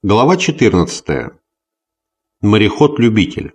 Глава 14. Мореход-любитель.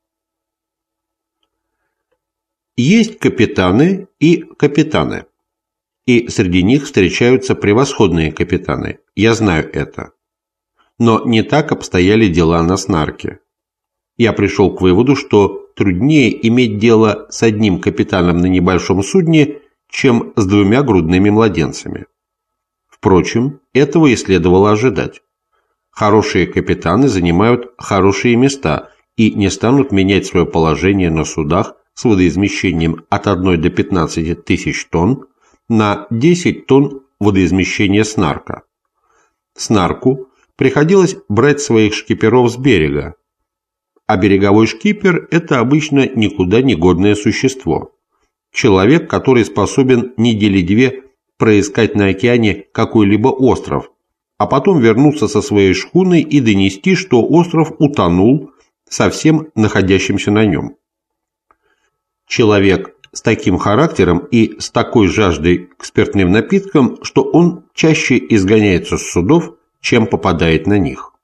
Есть капитаны и капитаны. И среди них встречаются превосходные капитаны. Я знаю это. Но не так обстояли дела на Снарке. Я пришел к выводу, что труднее иметь дело с одним капитаном на небольшом судне, чем с двумя грудными младенцами. Впрочем, этого и следовало ожидать. Хорошие капитаны занимают хорошие места и не станут менять свое положение на судах с водоизмещением от 1 до 15 тысяч тонн на 10 тонн водоизмещения Снарка. Снарку приходилось брать своих шкиперов с берега, а береговой шкипер – это обычно никуда не годное существо. Человек, который способен недели-две проискать на океане какой-либо остров, а потом вернуться со своей шхуной и донести, что остров утонул со всем находящимся на нем. Человек с таким характером и с такой жаждой к спиртным напиткам, что он чаще изгоняется с судов, чем попадает на них.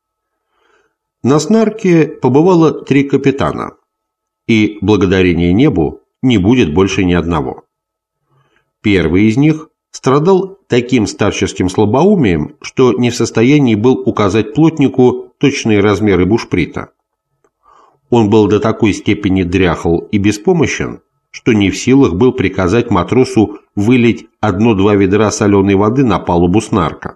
На Снарке побывало 3 капитана, и, благодарение небу, не будет больше ни одного. Первый из них страдал таким старческим слабоумием, что не в состоянии был указать плотнику точные размеры бушприта. Он был до такой степени дряхл и беспомощен, что не в силах был приказать матросу вылить 1-2 ведра соленой воды на палубу Снарка.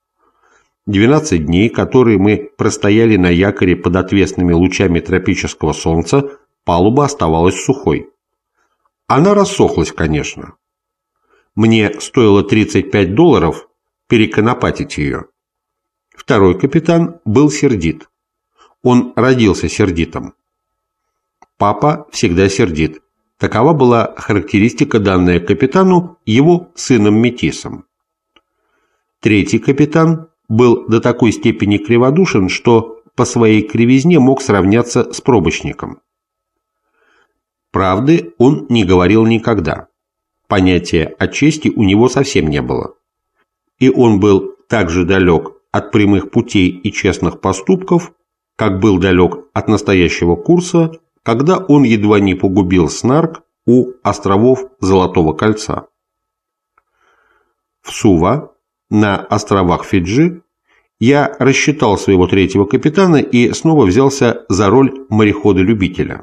12 дней, которые мы простояли на якоре под отвесными лучами тропического солнца, палуба оставалась сухой. Она рассохлась, конечно. Мне стоило $35 переконопатить ее. Второй капитан был сердит. Он родился сердитым. Папа всегда сердит. Такова была характеристика, данная капитану его сыном-метисом. Третий капитан был до такой степени криводушен, что по своей кривизне мог сравняться с пробочником. Правды он не говорил никогда. Понятия о чести у него совсем не было. И он был так же далек от прямых путей и честных поступков, как был далек от настоящего курса, когда он едва не погубил Снарк у островов Золотого Кольца. В Сува, на островах Фиджи, я рассчитал своего третьего капитана и снова взялся за роль морехода-любителя.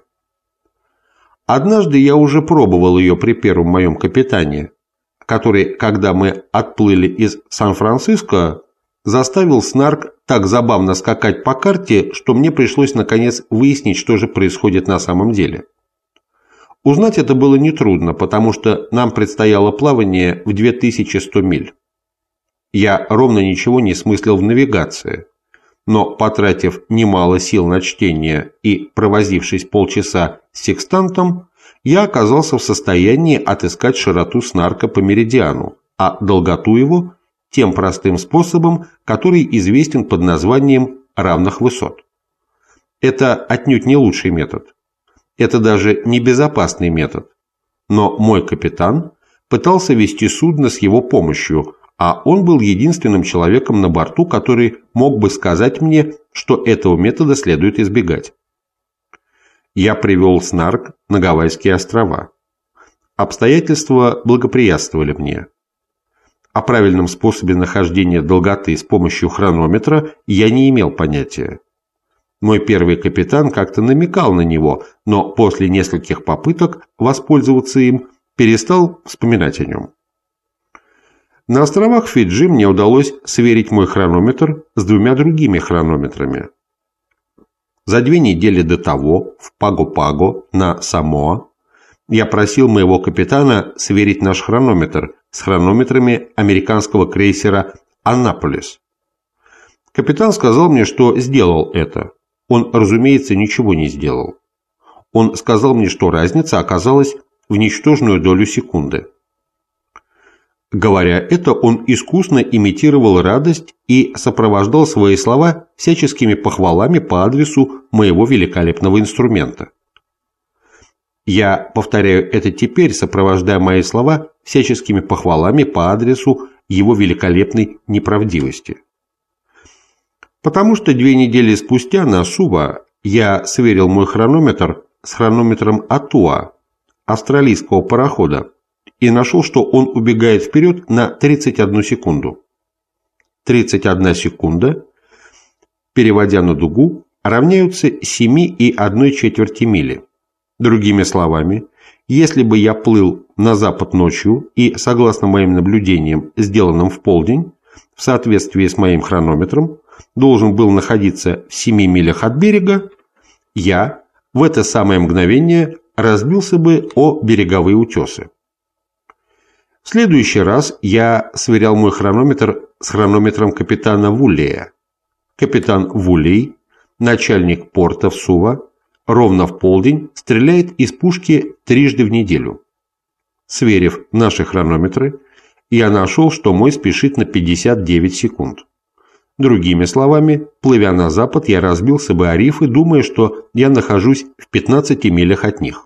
Однажды я уже пробовал ее при первом моем капитане, который, когда мы отплыли из Сан-Франциско, заставил Снарк так забавно скакать по карте, что мне пришлось наконец выяснить, что же происходит на самом деле. Узнать это было нетрудно, потому что нам предстояло плавание в 2100 миль. Я ровно ничего не смыслил в навигации, но, потратив немало сил на чтение и провозившись полчаса с секстантом, я оказался в состоянии отыскать широту Снарка по меридиану, а долготу его тем простым способом, который известен под названием равных высот. Это отнюдь не лучший метод. Это даже не безопасный метод. Но мой капитан пытался вести судно с его помощью, а он был единственным человеком на борту, который мог бы сказать мне, что этого метода следует избегать. Я привел Снарк на Гавайские острова. Обстоятельства благоприятствовали мне. О правильном способе нахождения долготы с помощью хронометра я не имел понятия. Мой первый капитан как-то намекал на него, но после нескольких попыток воспользоваться им перестал вспоминать о нем. На островах Фиджи мне удалось сверить мой хронометр с 2 другими хронометрами. За 2 недели до того в Паго-Паго на Самоа я просил моего капитана сверить наш хронометр с хронометрами американского крейсера «Аннаполис». Капитан сказал мне, что сделал это. Он, разумеется, ничего не сделал. Он сказал мне, что разница оказалась в ничтожную долю секунды. Говоря это, он искусно имитировал радость и сопровождал свои слова всяческими похвалами по адресу моего великолепного инструмента. Я повторяю это теперь, сопровождая мои слова всяческими похвалами по адресу его великолепной неправдивости. Потому что 2 недели спустя на Сува я сверил мой хронометр с хронометром Атуа, австралийского парохода, и нашел, что он убегает вперед на 31 секунду. 31 секунда, переводя на дугу, равняются 7,1 мили. Другими словами, если бы я плыл на запад ночью и, согласно моим наблюдениям, сделанным в полдень, в соответствии с моим хронометром, должен был находиться в 7 милях от берега, я в это самое мгновение разбился бы о береговые утесы. В следующий раз я сверял мой хронометр с хронометром капитана Вуллея. Капитан Вуллей, начальник порта в Сува, ровно в полдень стреляет из пушки 3 раза в неделю. Сверив наши хронометры, я нашел, что мой спешит на 59 секунд. Другими словами, плывя на запад, я разбился бы о рифы, думая, что я нахожусь в 15 милях от них.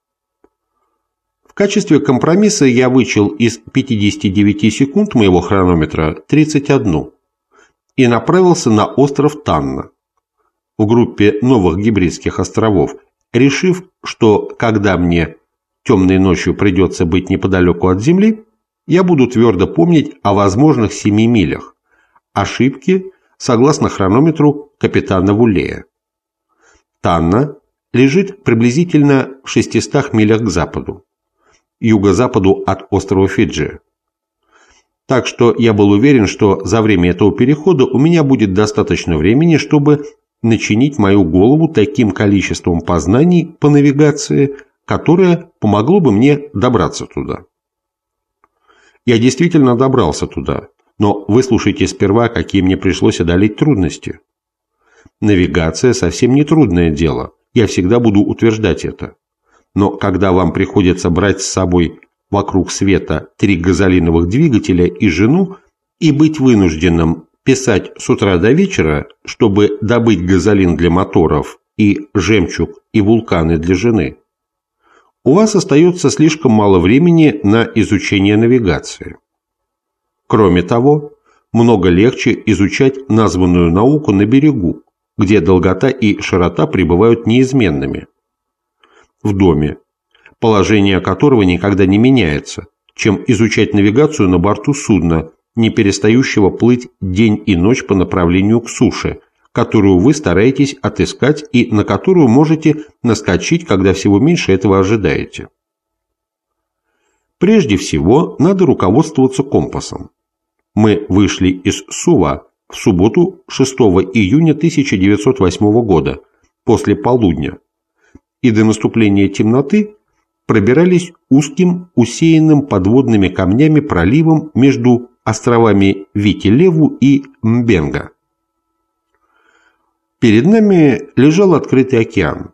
В качестве компромисса я вычел из 59 секунд моего хронометра 31 и направился на остров Танна в группе Новых Гибридских островов, решив, что когда мне темной ночью придется быть неподалеку от Земли, я буду твердо помнить о возможных 7 милях, ошибки согласно хронометру капитана Вуллея. Танна лежит приблизительно в 600 милях к западу, юго-западу от острова Фиджи. Так что я был уверен, что за время этого перехода у меня будет достаточно времени, чтобы начинить мою голову таким количеством познаний по навигации, которое помогло бы мне добраться туда. Я действительно добрался туда, но выслушайте сперва, какие мне пришлось одолеть трудности. Навигация совсем не трудное дело, я всегда буду утверждать это. Но когда вам приходится брать с собой вокруг света 3 газолиновых двигателя и жену и быть вынужденным писать с утра до вечера, чтобы добыть газолин для моторов и жемчуг и вулканы для жены, у вас остается слишком мало времени на изучение навигации. Кроме того, много легче изучать названную науку на берегу, где долгота и широта пребывают неизменными. В доме, положение которого никогда не меняется, чем изучать навигацию на борту судна, не перестающего плыть день и ночь по направлению к суше, которую вы стараетесь отыскать и на которую можете наскочить, когда всего меньше этого ожидаете. Прежде всего, надо руководствоваться компасом. Мы вышли из Сува в субботу 6 июня 1908 года, после полудня, и до наступления темноты пробирались узким, усеянным подводными камнями проливом между островами Вити-Леву и Мбенга. Перед нами лежал открытый океан.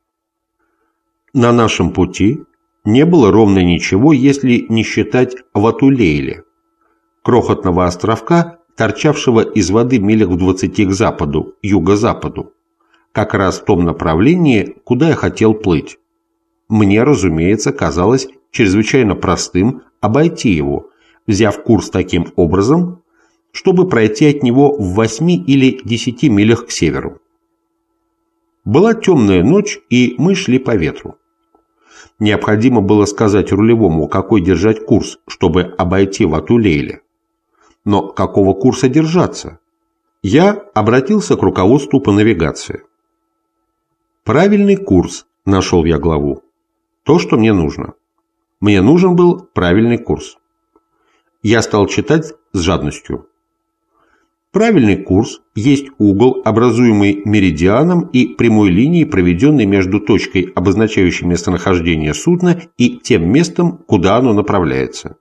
На нашем пути не было ровно ничего, если не считать Вату-Лейли, крохотного островка, торчавшего из воды милях в 20 к западу, юго-западу, как раз в том направлении, куда я хотел плыть. Мне, разумеется, казалось чрезвычайно простым обойти его, взяв курс таким образом, чтобы пройти от него в 8 или 10 милях к северу. Была темная ночь, и мы шли по ветру. Необходимо было сказать рулевому, какой держать курс, чтобы обойти Вату-Лейли. Но какого курса держаться? Я обратился к руководству по навигации. Правильный курс, нашел я главу. То, что мне нужно. Мне нужен был правильный курс. Я стал читать с жадностью. Правильный курс есть угол, образуемый меридианом и прямой линией, проведенной между точкой, обозначающей местонахождение судна, и тем местом, куда оно направляется.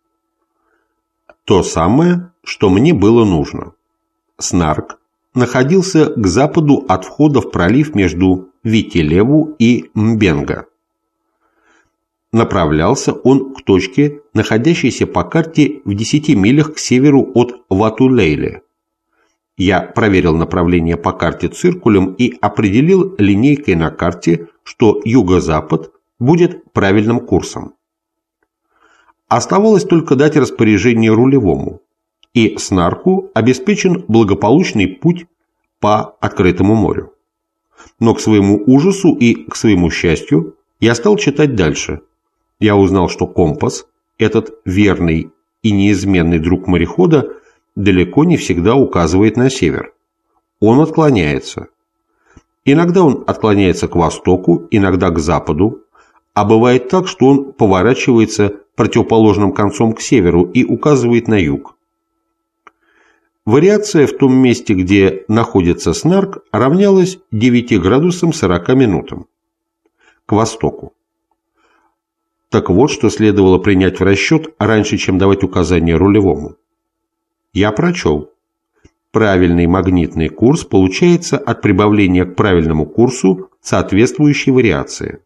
То самое, что мне было нужно. Снарк находился к западу от входа в пролив между Вити-Леву и Мбенга. Направлялся он к точке, находящейся по карте в 10 милях к северу от Вату-Лейли. Я проверил направление по карте циркулем и определил линейкой на карте, что юго-запад будет правильным курсом. Оставалось только дать распоряжение рулевому, и Снарку обеспечен благополучный путь по открытому морю. Но к своему ужасу и к своему счастью я стал читать дальше. Я узнал, что компас, этот верный и неизменный друг морехода, далеко не всегда указывает на север. Он отклоняется. Иногда он отклоняется к востоку, иногда к западу, а бывает так, что он поворачивается противоположным концом к северу и указывает на юг. Вариация в том месте, где находится снарк, равнялась 9 градусам 40 минутам к востоку. Так вот, что следовало принять в расчет раньше, чем давать указания рулевому. Я прочел. Правильный магнитный курс получается от прибавления к правильному курсу соответствующей вариации.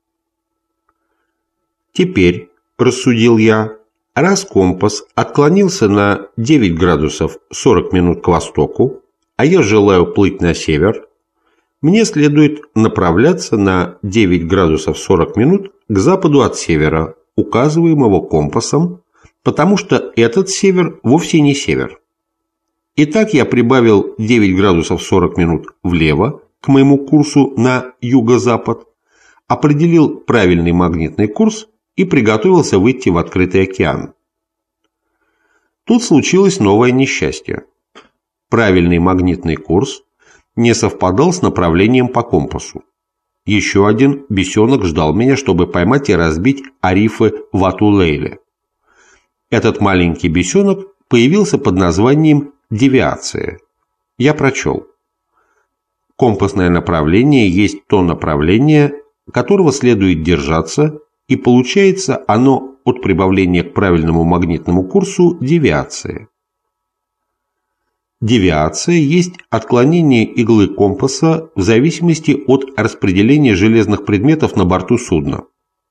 Теперь, рассудил я, раз компас отклонился на 9 градусов 40 минут к востоку, а я желаю плыть на север, мне следует направляться на 9 градусов 40 минут к западу от севера, указываемого компасом, потому что этот север вовсе не север. Итак, я прибавил 9 градусов 40 минут влево к моему курсу на юго-запад, определил правильный магнитный курс и приготовился выйти в открытый океан. Тут случилось новое несчастье. Правильный магнитный курс не совпадал с направлением по компасу. Еще один бесенок ждал меня, чтобы поймать и разбить арифы в Ату-Лейле. Этот маленький бесенок появился под названием девиация. Я прочел. Компасное направление есть то направление, которого следует держаться, и получается оно от прибавления к правильному магнитному курсу девиации. Девиация есть отклонение иглы компаса в зависимости от распределения железных предметов на борту судна.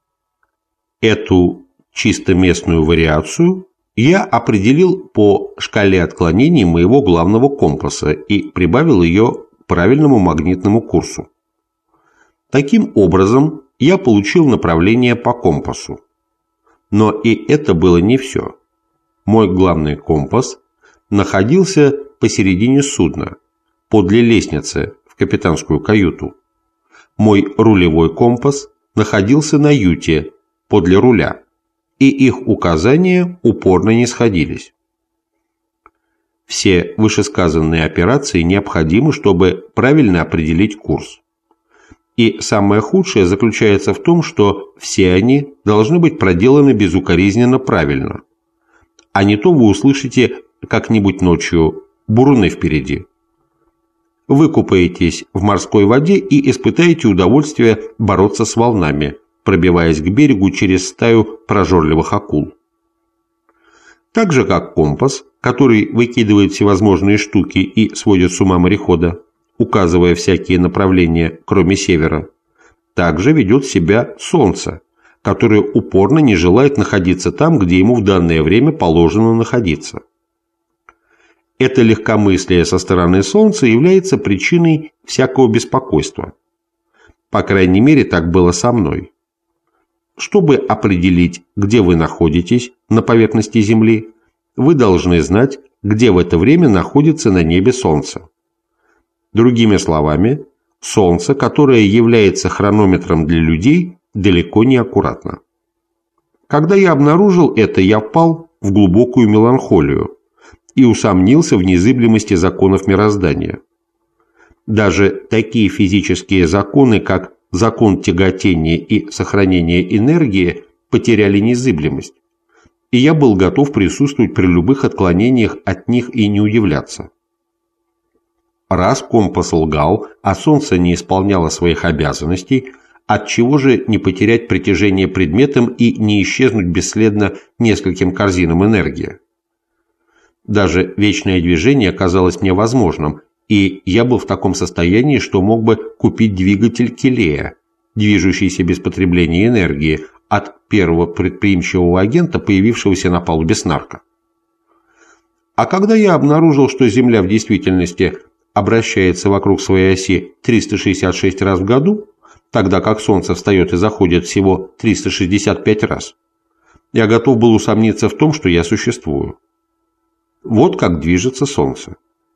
Эту чисто местную вариацию я определил по шкале отклонений моего главного компаса и прибавил ее к правильному магнитному курсу. Таким образом, я получил направление по компасу. Но и это было не все. Мой главный компас находился посередине судна, подле лестницы в капитанскую каюту. Мой рулевой компас находился на юте, подле руля, и их указания упорно не сходились. Все вышесказанные операции необходимы, чтобы правильно определить курс. И самое худшее заключается в том, что все они должны быть проделаны безукоризненно правильно. А не то вы услышите как-нибудь ночью буруны впереди. Вы купаетесь в морской воде и испытаете удовольствие бороться с волнами, пробиваясь к берегу через стаю прожорливых акул. Так же, как компас, который выкидывает всевозможные штуки и сводит с ума морехода, указывая всякие направления, кроме севера, также ведет себя Солнце, которое упорно не желает находиться там, где ему в данное время положено находиться. Это легкомыслие со стороны Солнца является причиной всякого беспокойства. По крайней мере, так было со мной. Чтобы определить, где вы находитесь на поверхности Земли, вы должны знать, где в это время находится на небе Солнце. Другими словами, Солнце, которое является хронометром для людей, далеко не аккуратно. Когда я обнаружил это, я впал в глубокую меланхолию и усомнился в незыблемости законов мироздания. Даже такие физические законы, как закон тяготения и сохранения энергии, потеряли незыблемость, и я был готов присутствовать при любых отклонениях от них и не удивляться. Раз компас лгал, а Солнце не исполняло своих обязанностей, отчего же не потерять притяжение предметом и не исчезнуть бесследно нескольким корзинам энергии? Даже вечное движение казалось мне возможным, и я был в таком состоянии, что мог бы купить двигатель Келея, движущийся без потребления энергии, от первого предприимчивого агента, появившегося на палубе снарка. А когда я обнаружил, что Земля в действительности обращается вокруг своей оси 366 раз в году, тогда как Солнце встает и заходит всего 365 раз, я готов был усомниться в том, что я существую. Вот как движется Солнце.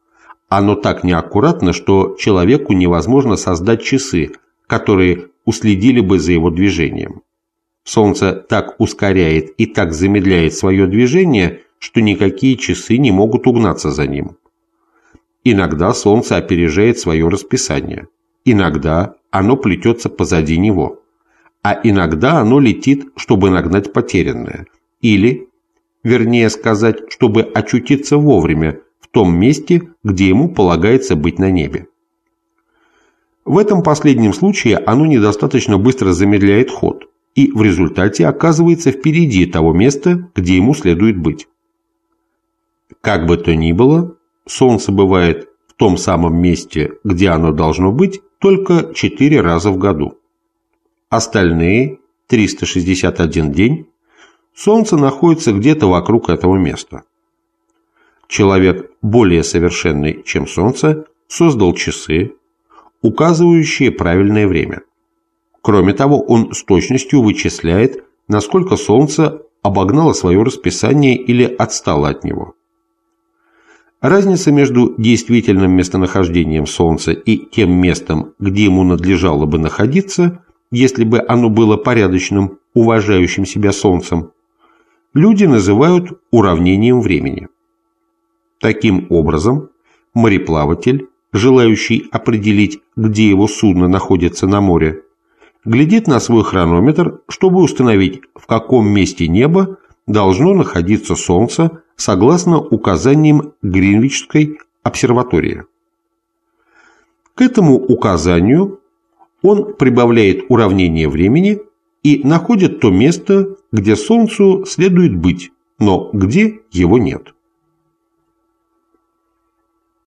Оно так неаккуратно, что человеку невозможно создать часы, которые уследили бы за его движением. Солнце так ускоряет и так замедляет свое движение, что никакие часы не могут угнаться за ним. Иногда Солнце опережает свое расписание, иногда оно плетется позади него, а иногда оно летит, чтобы нагнать потерянное, или, вернее сказать, чтобы очутиться вовремя в том месте, где ему полагается быть на небе. В этом последнем случае оно недостаточно быстро замедляет ход и в результате оказывается впереди того места, где ему следует быть. Как бы то ни было, Солнце бывает в том самом месте, где оно должно быть, только 4 раза в году. Остальные 361 день Солнце находится где-то вокруг этого места. Человек, более совершенный, чем Солнце, создал часы, указывающие правильное время. Кроме того, он с точностью вычисляет, насколько Солнце обогнало свое расписание или отстало от него. Разница между действительным местонахождением Солнца и тем местом, где ему надлежало бы находиться, если бы оно было порядочным, уважающим себя Солнцем, люди называют уравнением времени. Таким образом, мореплаватель, желающий определить, где его судно находится на море, глядит на свой хронометр, чтобы установить, в каком месте неба должно находиться Солнце согласно указаниям Гринвичской обсерватории. К этому указанию он прибавляет уравнение времени и находит то место, где Солнцу следует быть, но где его нет.